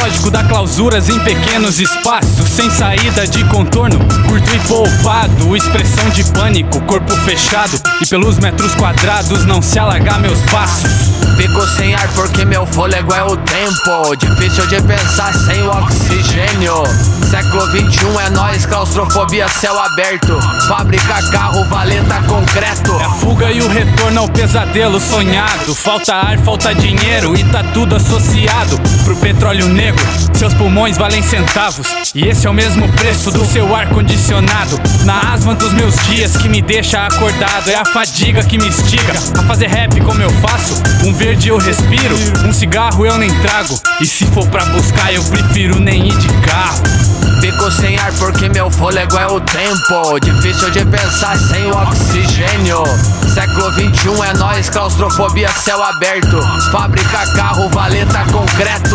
psicológico dá clausuras em pequenos espaços, sem saída de contorno, curto e poupado, expressão de pânico, corpo fechado, e pelos metros quadrados não se alagar meus passos. Fico sem ar porque meu fôlego é o tempo, difícil de pensar sem o oxigênio. Século 21 é nós, claustrofobia, céu aberto, fábrica, carro, valeta, concreto. É a fuga e o retorno ao pesadelo sonhado, falta ar, falta dinheiro e tá tudo associado pro petróleo negro. Seus pulmões valem centavos e esse é o mesmo preço do seu ar-condicionado. Na asma dos meus dias que me deixa acordado, é a fadiga que me instiga a fazer rap como eu faço. Um verde eu respiro, um cigarro eu nem trago, e se for pra buscar eu prefiro nem ir de carro. Fico sem ar porque meu fôlego é o tempo, difícil de pensar sem o oxigênio. Século 21 é nós, claustrofobia, céu aberto, fábrica, carro, valeta, concreto.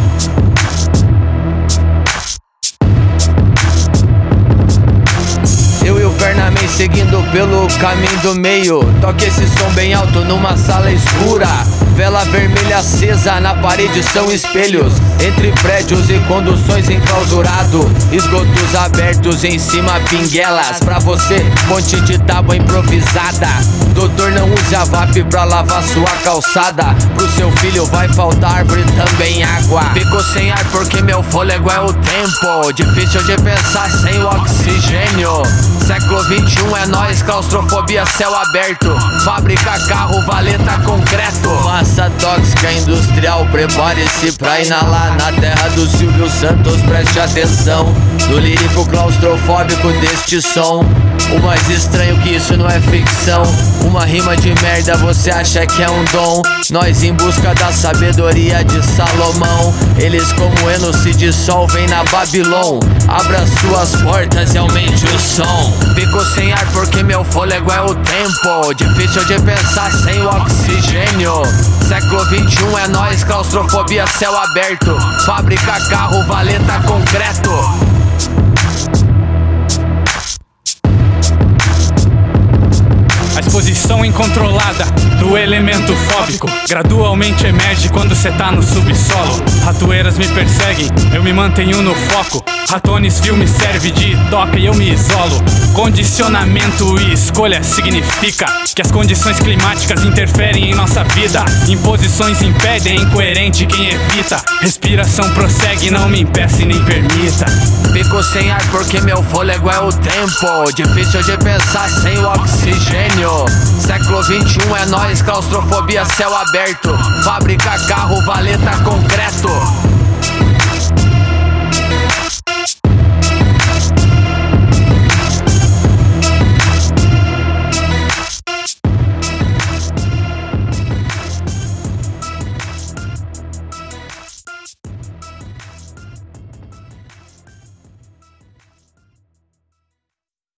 Eu e o Pernaman seguindo pelo caminho do meio. Toque esse som bem alto numa sala escura. Vela vermelha acesa, na parede são espelhos, entre prédios e conduções enclausurado. Esgotos abertos, em cima pinguelas. Pra você, ponte de tábua improvisada. Doutor, não use a VAP pra lavar sua calçada. Pro seu filho vai faltar árvore e também água. Fico sem ar porque meu fôlego é o tempo, difícil de pensar sem o oxigênio. Século 21 é nós, claustrofobia, céu aberto, fábrica, carro, valeta, concreto. Massa tóxica industrial, prepare-se pra inalar. Na terra do Silvio Santos, preste atenção no lírico claustrofóbico deste som. O mais estranho que isso não é ficção, uma rima de merda você acha que é um dom. Nós em busca da sabedoria de Salomão, eles como Eno se dissolvem na Babilônia. Abra suas portas e aumente o som. Fico sem ar porque meu fôlego é o tempo, difícil de pensar sem o oxigênio. Século 21 é nós, claustrofobia, céu aberto, fábrica, carro, valeta, concreto. A exposição incontrolada do elemento fóbico gradualmente emerge quando cê tá no subsolo. Ratoeiras me perseguem, eu me mantenho no foco. Ratones filme serve de toca e eu me isolo. Condicionamento e escolha significa que as condições climáticas interferem em nossa vida. Imposições impedem, é incoerente quem evita. Respiração prossegue, não me impeça e nem permita. Fico sem ar porque meu fôlego é o tempo, difícil de pensar sem o oxigênio. Século 21 é nós, claustrofobia, céu aberto, fábrica, carro, valeta, concreto.